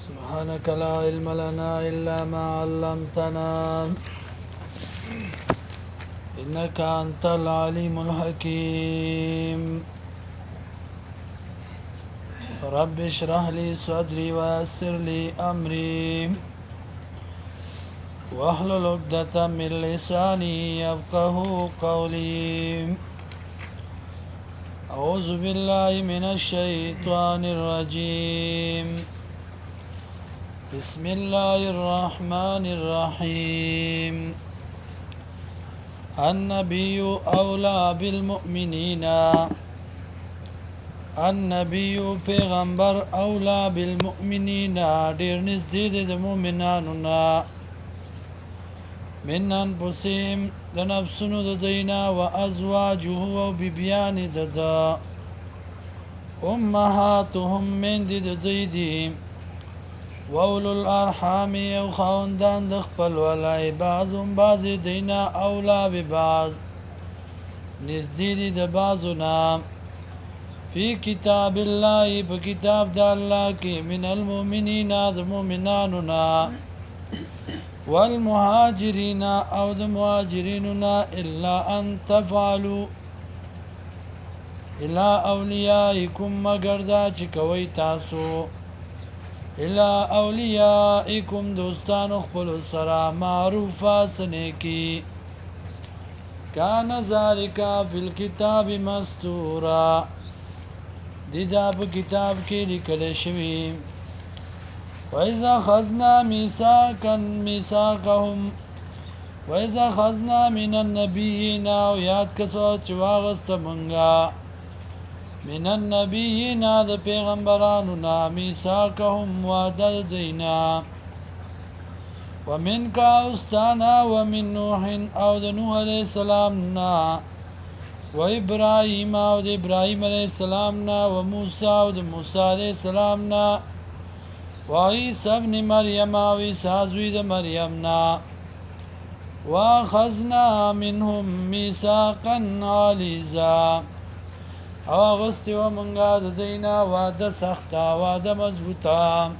سبحانك لا علم لنا إلا ما علمتنا إنك أنت العليم الحكيم رب اشرح لي صدري ويسر لي أمري واحلل عقدة من لساني يفقه قولي أعوذ بالله من الشيطان الرجيم بسم الله الرحمن الرحيم النبي أولى بالمؤمنين النبي پیغمبر أولى بالمؤمنين دیر نزدید د مؤمنانونا من انفسهم د نفسونو د دینا و ازواجه و ببیان ددا امهاتهم من د دیدی وولو الارحام او خاوندان د خپل ولای بعضهم بعض دینا اولا ببعض نزدید د بعضنا فی کتاب الله په کتاب د الله کې من المؤمنین د مؤمناننا والمهاجرین او د مهاجریننا الا ان تفعلوا الى اولیائکم مگر دا چې کوي تاسو الى اولیائکم دوستانو خپل سره معروفه سنیکی کان ذالک فی الكتاب مستورا دیدا په کتاب کې لیکل شوی وَإِذَا خَذْنَا مِيثَاقَهُمْ وَإِذَا خَذْنَا مِنَ النَّبِيِّينَ او یاد کسو چې واغسته مونږه من النبیین د پیغمبرانو نا میثاقهم وعده دینا ومن کا استانا ومن نوح او د نوح علیہ السلام نا و ابراهیم او د ابراهیم علیہ السلام نا و موسی او د موسی علیہ السلام نا و عیسی ابن مریم او عیسی زوی د مریم نا واخذنا منهم میثاقا غلیظا او اغسطی و منگا د دینا وعده سختا وعده مضبوطا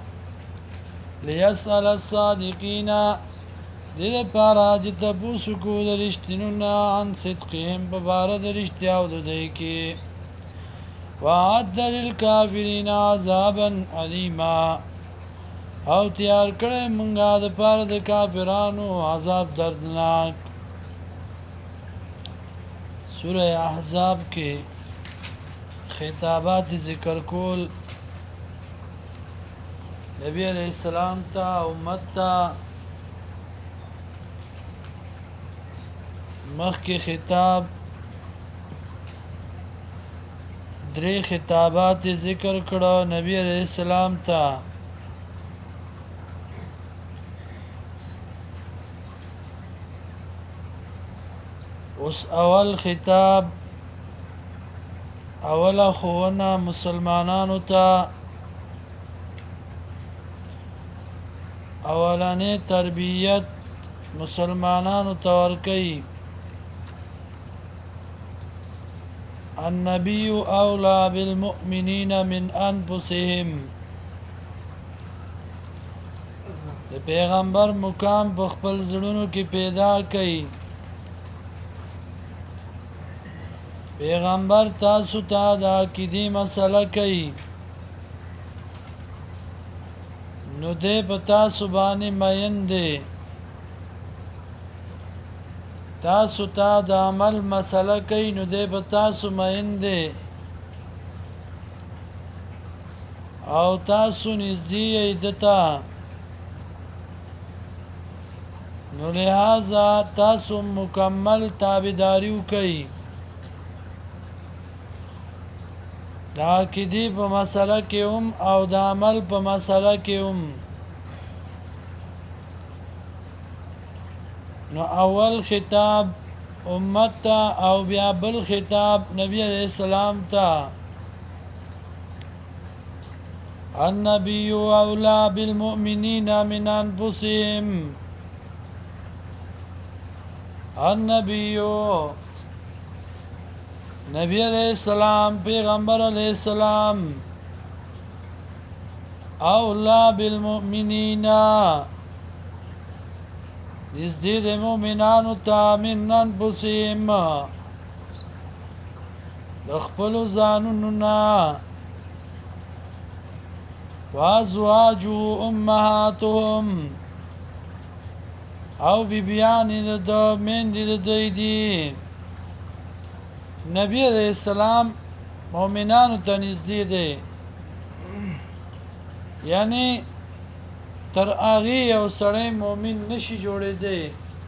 لیسأل الصادقین دید پارا جی تپوسو کو در رشتنونا عن صدقهم پبارا در رشتیاو دو دی کی وعد للکافرین عذابا علیما او تیار کرے منگا د پارا د کافرانو عذاب دردناک سورہ احزاب کے خطابات ذکر کول نبی علیہ السلام تا امت تا مخ کی خطاب درې خطابات ذکر کړه نبی علیہ السلام تا اوس اول خطاب اوله خوونه مسلمانانو ته اولانې تربیت مسلمانانو ته ورکوي النبي اولى بالمؤمنين من انفسهم د پیغمبر مقام په خپل زړونو کې پیدا کړي پیغمبر تاسو ته د عقیدې مسله کوي نو دې په تاسو باندې مین دی تاسو ته د عمل مسله کوي نو دې په تاسو مین دی او تاسو نږدې یې دته نو لہذا تاسو مکمل تابعداري وکړئ د عقیدې په مسله کې هم او د عمل په مسله کې هم نو اول خطاب امت ته او بیا بل خطاب نبی علیہ السلام ته النبی اولی بالمؤمنین من انفسهم النبی نبی علیہ السلام پیغمبر علیہ السلام اولا بالمؤمنین نزدې د مؤمنانو ته من انفسهم د خپلو ځانونو نه وازواجو امهاتهم او بیبیان د میندې د دوی دي نبی علیہ السلام مؤمنانو ته نږدې دی یعنی تر هغې یو سړی مؤمن نشي جوړېدی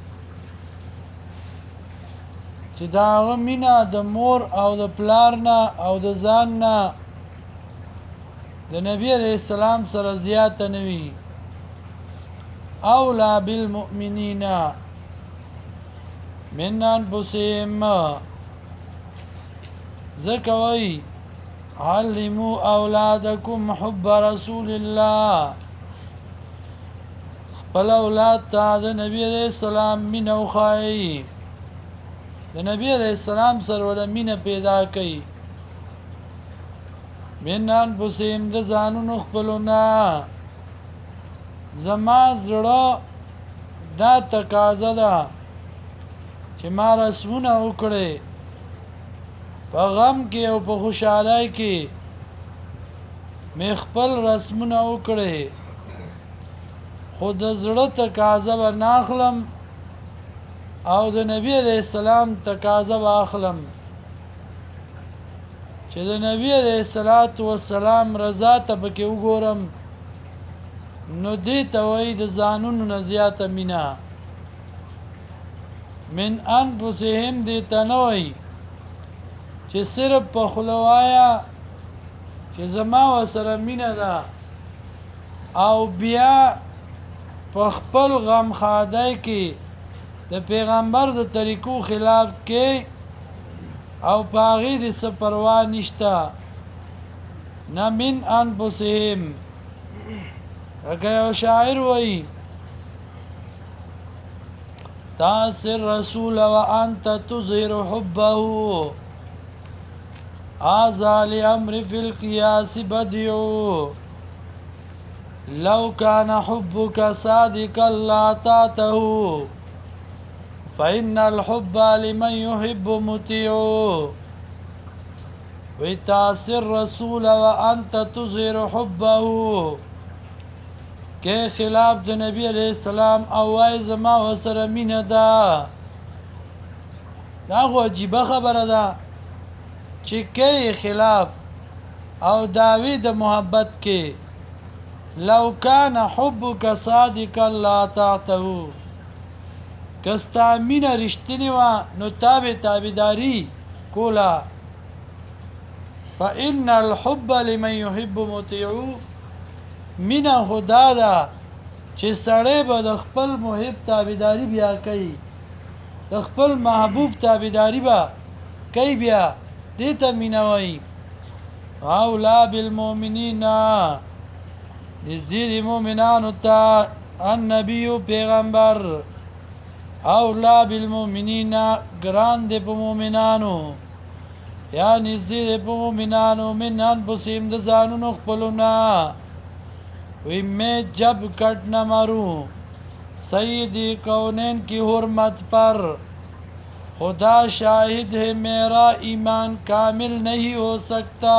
چې د هغه مینه د مور او د پلار نه او د ځان نه د نبی علیہ السلام سره زیاته نه وي اولا بالمؤمنین من انفسهم ځکه وایي علموا اولادکم حب رسول الله خپل اولاد ته د نبی علیہ السلام مینه وښایي د نبی علیہ السلام سره ولا مینه پیدا کړي من انفسهم د ځانونو خپلو نه زما زړه دا تقاضا ده چې ما رسمونه وکړي په غم کې او په خوشحالۍ کې مې خپل رسمونه وکړي خو د زړه تقاضا به نه اخلم او د نبی علیہ السلام تقاضا به اخلم چې د نبی علیہ السلام رضا ته پکې وګورم نو دې ته وایي د ځانونو نه زیاته مینه من انفسهم دې ته نه وایي چې صرف په خوله وایه چې زما ورسره مینه ده او بیا په خپل غمخادۍ کې د پیغمبر د طریقو خلاف کې او په هغې دې څه پروا نشته نه من انفسهم لکه یو شاعر وایي تأثر رسول وانت تظهر حبه هذا لأمر في القياس بديع لو كان حبك صادقا لاطعته فإن الحب لمن يحب مطيع وتأثر رسول وانت تظهر حبه کې خلاف د نبی علیہ السلام او وای زما وسره مینه ده دا خو عجیبه خبره ده چې کې خلاف او دعوی د محبت کې لو کان حبک صادقا لاطعته کستا مینه رښتینې وه نو تابعداري کوله فإن الحب لمن يحب مطيع مینه خدا ده چې سړی به د خپل محب تابعداري بیا کوي د خپل محبوب تابعداري به کوي بیا دې ته مینه وایي اولا بالمؤمنین نزدې د مؤمنانو ته النبي پیغمبر اولا بالمؤمنین ګران دی په مؤمنانو یا نزدې دی په مؤمنانو من انفسهم د ځانونو خپلو نه وی میں جب کٹ نہ مروں سیدی کونین کی حرمت پر خدا شاہد ہے میرا ایمان کامل نہیں ہو سکتا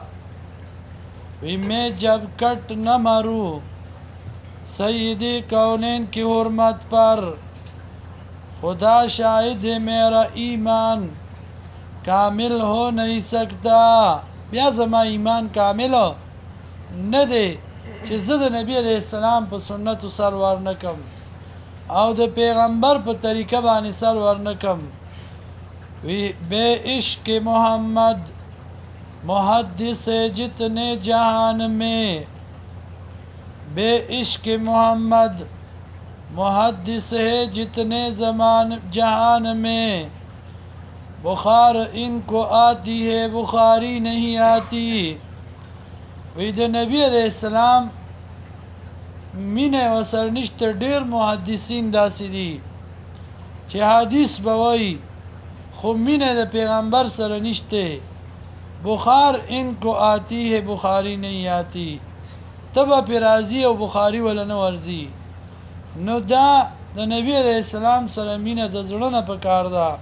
وی میں جب کٹ نہ مروں سیدی کونین کی حرمت پر خدا شاہد ہے میرا ایمان کامل ہو نہیں سکتا بیا زما ایمان کامل نه دی چې زه د نبی علیہ السلام په سنتو سر ورنکم او د پیغمبر په طریقه باندې سر ورنکم وی بے عشق محمد محدث جتنے جہان میں بے عشق محمد محدث ہے جتنے زمان جہان میں بخار ان کو آتی ہے بخاری نہیں آتی وی د نبی علیہ السلام مینه وسر نشته ډیر محدثین داسې دي چې حدیث به وایي خو مینه د پیغمبر سره نشته بخار ان کو آتی ہے بخاری نہیں آتی ته به پرې راځي او بخاري وله نه ورځي. نو دا د نبی علیه السلام سره مینه د زړه نه پکار ده.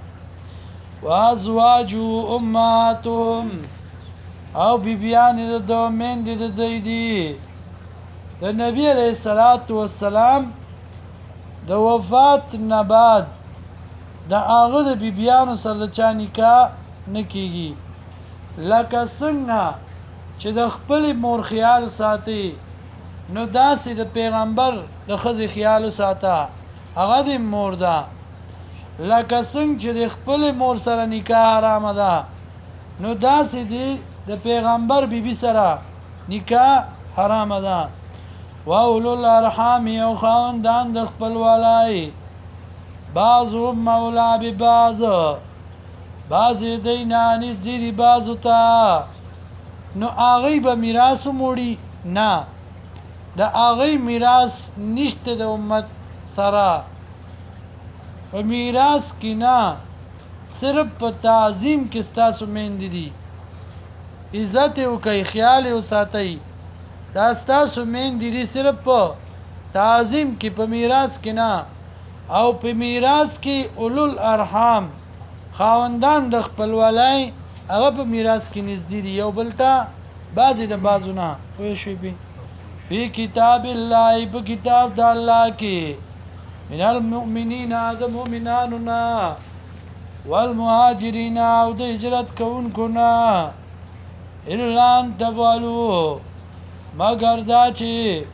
وازواجو امهاتهم او بیبیانې د ده میندې د دوی دي. د نبی علیه السلام د وفات نه بعد د هغه د بیبیانو سره د چا نکاح نه کېږي. لکه څنګه چې د خپلې مور خیال ساتي نو داسې د پیغمبر د ښځې خیال وساته، هغه د مور ده. لکه څنګه چې د خپلې مور سره نکاح حرامه ده نو داسې دی د پیغمبر بیبي سره نکاح حرامه ده. واولو الارحام او خاوندان د خپل والای بعضهم مولا ببعض بعضې دی نانږدې دي بعضو ته. نو هغوی به میراث وموړي؟ نه، د هغوی میراث نشته د امت سره. په میراث کې نه، صرف په تعظیم کې ستاسو میندې دي. عزت یې وکئ، خیال یې وساتئ، دا ستاسو میندې دي. صرف په تعظیم کې، په میراث کې نه. او په میراث کې اولو الارحام خاوندان د خپلوالۍ هغه په میراث کې نږدې دي یو بل ته، بعضې د بعضو نه. پوه شوې؟ فی کتاب الله، په کتاب د الله کې، من المؤمنین د مؤمنانو نه، والمهاجرین او د هجرت کوونکو نه، الا ان تفعلوا مگر دا چې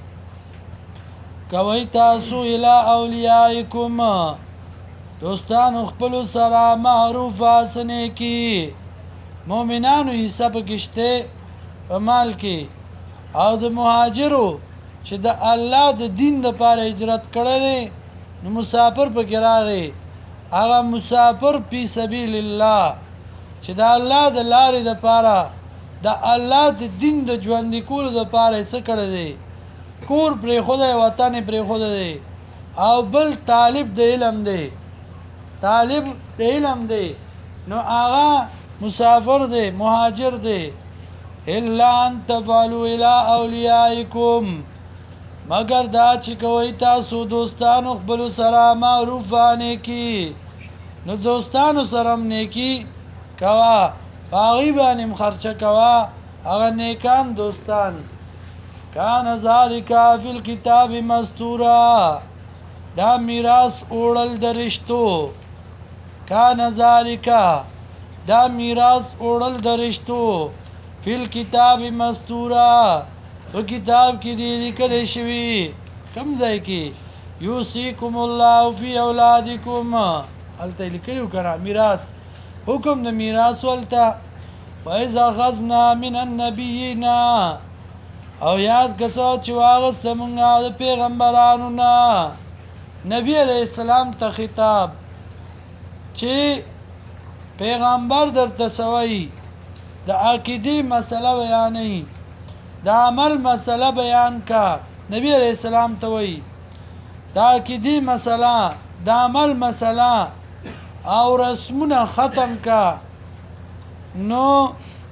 کوئ تاسو الی اولیائکم دوستانو خپلو سره معروفه څه نیکي. مؤمنانو حصه پکې شته په مال کې، او د مهاجرو چې د الله د دین دپاره هجرت کړی دی نو مسافر پکې راغی. هغه مسافر فی سبیل الله چې د الله د لارې دپاره د الله د دین د ژوندي کولو دپاره یې څه کړی دی؟ کور پرېښودی، وطن یې پرېښودی دی. او بل طالب د علم دی، طالب د علم دی، نو هغه مسافر دی، مهاجر دی. الا ان تفعلوا الی اولیائکم مگر دا چې کوئ تاسو دوستانو خپلو سره معروفه نیکي. نو دوستانو سره هم نیکي کوه، په هغوی باندې هم خرچه کوه، هغه نیکان دوستان. کان ذلک فی الکتاب مستورا دا میراث اوړل د رشتو. کان ذلک دا میراث اوړل د رشتو فی الکتاب مستورا په کتاب کې دی لیکلی شوي. کوم ځای کې؟ یوصیکم الله فی اولادکم، هلته یې لیکلي و که نه میراث، حکم د میراث ولته. وإذ أخذنا من النبیین او یاد کسو چې واغسته مونږه د پیغمبرانو نه. نبی علیه السلام ته خطاب چې پیغمبر درته سوی د عقیدې مسله بیانوي، د عمل مسله بیان کا. نبی علیه السلام ته وایي د عقیدې مسله، د عمل مسله او رسمونه ختم کا. نو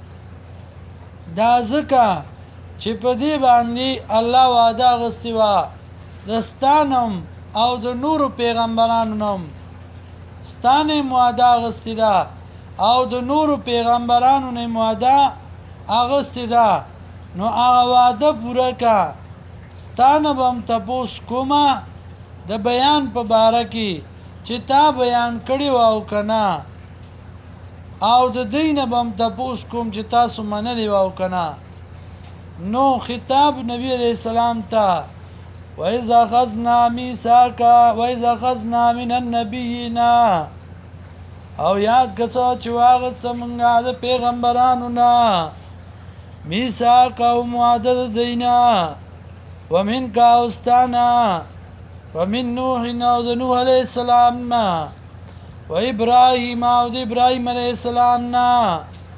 دا ځکه چې په دې باندې الله وعده اخیستې وه د ستانم او د نورو پیغمبرانو نه هم. ستا نه یې وعده اخیستې ده او د نورو پیغمبرانو نه یې وعده اخیستې ده. نو هغه وعده پوره که. ستا نه به هم تپوس کومه د بیان په باره کې چې تا بیان کړی و او که نه، او د دوی نه به هم تپوس کوم چې تاسو منلی و او که نه. نو خطاب نبی علیہ السلام ته وَإِذْ أَخَذْنَا مِيثَاقَ وَإِذْ أَخَذْنَا مِنَ النَّبِيِّينَ او یاد کسو چې واغسته مونږه د پیغمبرانو نه میثاق او وعده د دوی نه، ومنک او ستا نه، ومن نوح او د نوح علیه السلام نه، وابراهیم او د ابراهیم علیه السلام نه،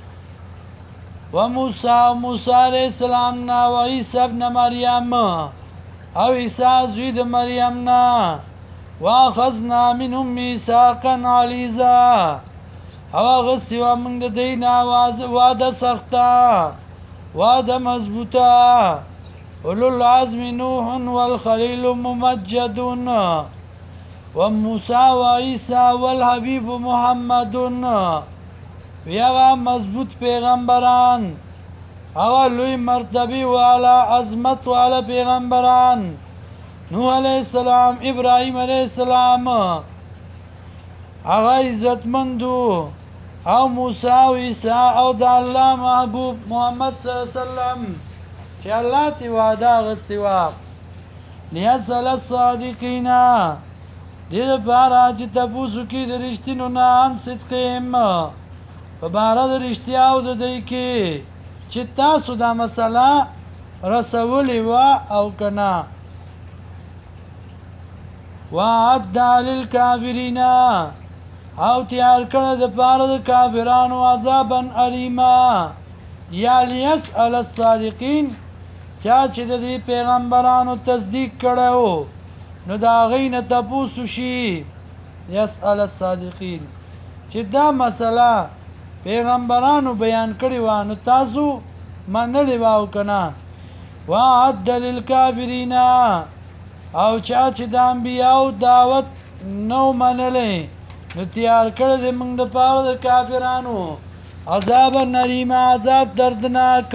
وموسی او موسی علیه السلام نه، وعیسی ابن مریم او عیسی زوی د مریم نه، واخذنا منهم میثاقا غلیظا او اخیستې وه موږ د دوی نه وعده سخته، وعده مضبوطه. أولو العزم نوح والخليل ممجد وموسى وعيسى والحبيب محمد وی هغه مضبوط پیغمبران هغه لوی مرتبه والا عظمت والا پیغمبران نوح علیہ السلام ابراهیم علیہ السلام هغه عزتمندو او موسی او عیسی او د الله محبوب محمد صلی الله علیه وسلم چې الله تی وعده غستی وا لیسل الصادقین دې لپاره چې تاسو کې د رښتینو نه ان صدقهم په باره د رښتیا او د دوی کې چې تاسو دا مسله رسولې وه او که نه وعد للکافرین او تیار کړی د پاره د کافرانو عذابا الیما یا لیسأل الصادقین چا چې د دې پیغمبرانو تصدیق کړی نو د هغوی نه تپوس وشي یسأل الصادقین چې دا مسله پیغمبرانو بیان کړې وه نو تاسو منلې وه او که نه وعد للکافرین او چا چې د انبیاو دعوت نو منلی نو تیار کړی دی موږ دپاره د کافرانو عذابا الیما عذاب دردناک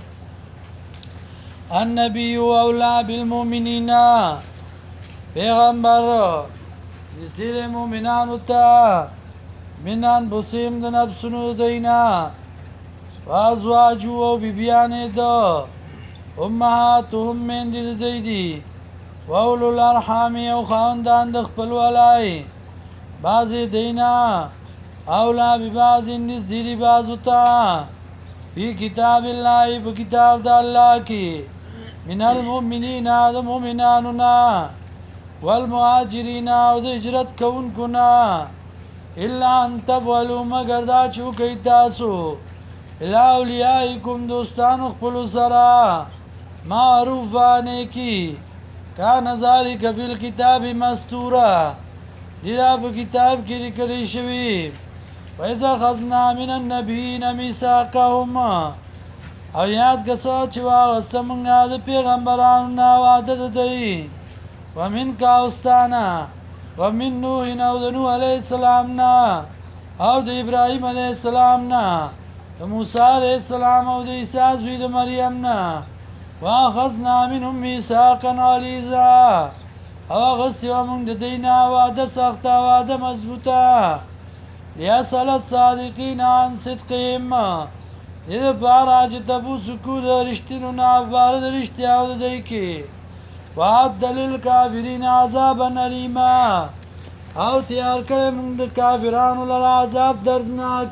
النبی اولی بالمؤمنین پیغمبر نږدې دی مؤمنانو ته من انفسهم د نفسونو دینا وازواجو او بیبیانې ده امهاتهم میندې د دوی دي واولو الارحام او خاوندان د خپل ولای بعضې دینا اولا ببعض نږدې دي بعضو ته فی کتاب الله په کتاب د الله کې من المؤمنین د مؤمنانو نه والمهاجرین او د هجرت کوونکو نه الا ان تفعلوا مگر دا چې وکئ تاسو الی اولیایکم دوستانو خپلو سره معروفه نیکي کان ذلک فی الکتاب مستوره دې دا په کتاب کې لیکلی شوي وإذا أخذنا من النبیین میثاقهم او یاد که څه چې واخیسته موږ د پیغمبرانو نه وعده د دوی ومنک او ستانه ومن نوح او د نوح علیه السلام نه او د ابراهیم علیه السلام نه د موسی علیه السلام او د عیسی زوی د مریم نه واخذنا منهم میثاقا غلیظا او اخیستې وه موږ د دوی نه وعده سخته وعده مضبوطه لیسأل الصادقین عن صدقهم دې دپاره چې تپوس وکړو د رښتینو نه په باره د رښتیا او د دوی کې وعد للکافرین عذابا الیما او تیار کړی موږ د کافرانو لره عذاب دردناک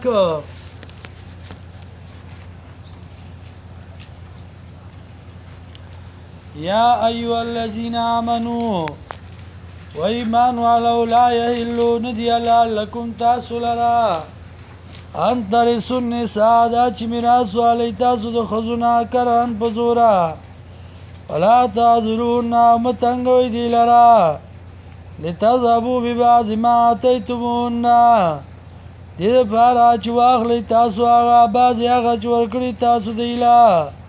یا ایها الذین آمنوا و ایمان والو لا یحلو ندی حلال لکم تاسو لره ان ترثوا النساء دا چې میراث والی تاسو د ښځو نه کرهن په زوره ولا تعذلون متنګوي دی لرا لتذهبوا ببعض ما اتيتمون دې لپاره چې واخلئ تاسو هغه بعضې هغه چې ورکړي تاسو دی له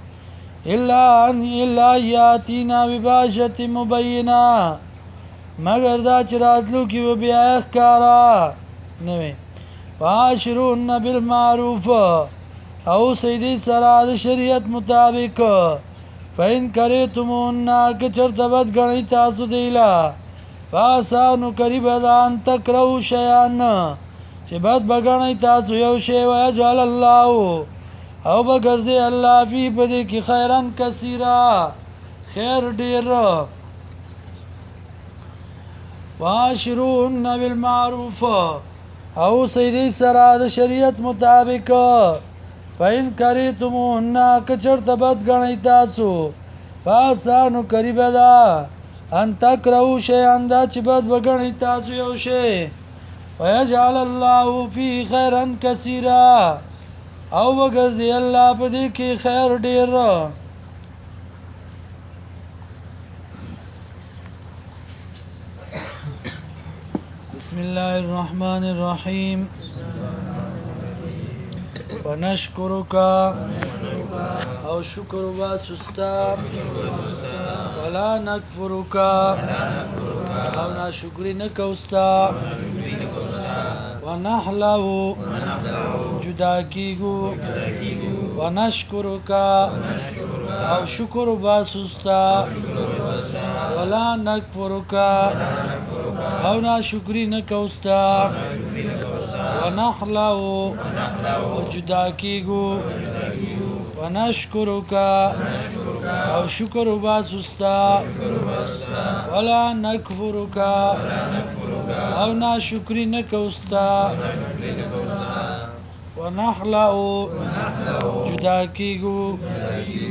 الا یاتینا بباشة مبینه مګر دا چې راتلو کې به بیا یې ښکاره نه وي وعاشروهن بالمعروف او اوسئ دوی سره د شریعت مطابق فإن کریتموهن که چېرته بد ګڼئ تاسو دوی له فعسى نو قریبه ده ان تکرهوا شیئا چې بد به ګڼئ تاسو یو شی ویجعل الله او به ګرځي الله فی په دې کې خیرا کثیره خیر ډېر وعاشروهن بالمعروف او اوسئ دوی سره د شریعت مطابق فإن کریتموهن که چېرته بد ګڼئ تاسو فعسى نو قریبه ده ان تکرهوا شیئا دا چې بد به ګڼئ تاسو یو شی ویجعل الله فیه خیرا کثیرا او وګرځي الله په دې کې خیر ډېر بسم الله الرحمن الرحیم ونشکرک او او شکر واسستا ولا نکفرک او ناشکری نکوستا ونحلو جدا کیگو ونشکرک او شکر واسستا ولا نکفرک او ناشکری نکوستا ونحلو او جدا کیگو ونشکرک او شکر واسستا ولا نکفرک او ناشکری نکوستا ونحلو جدا کیگو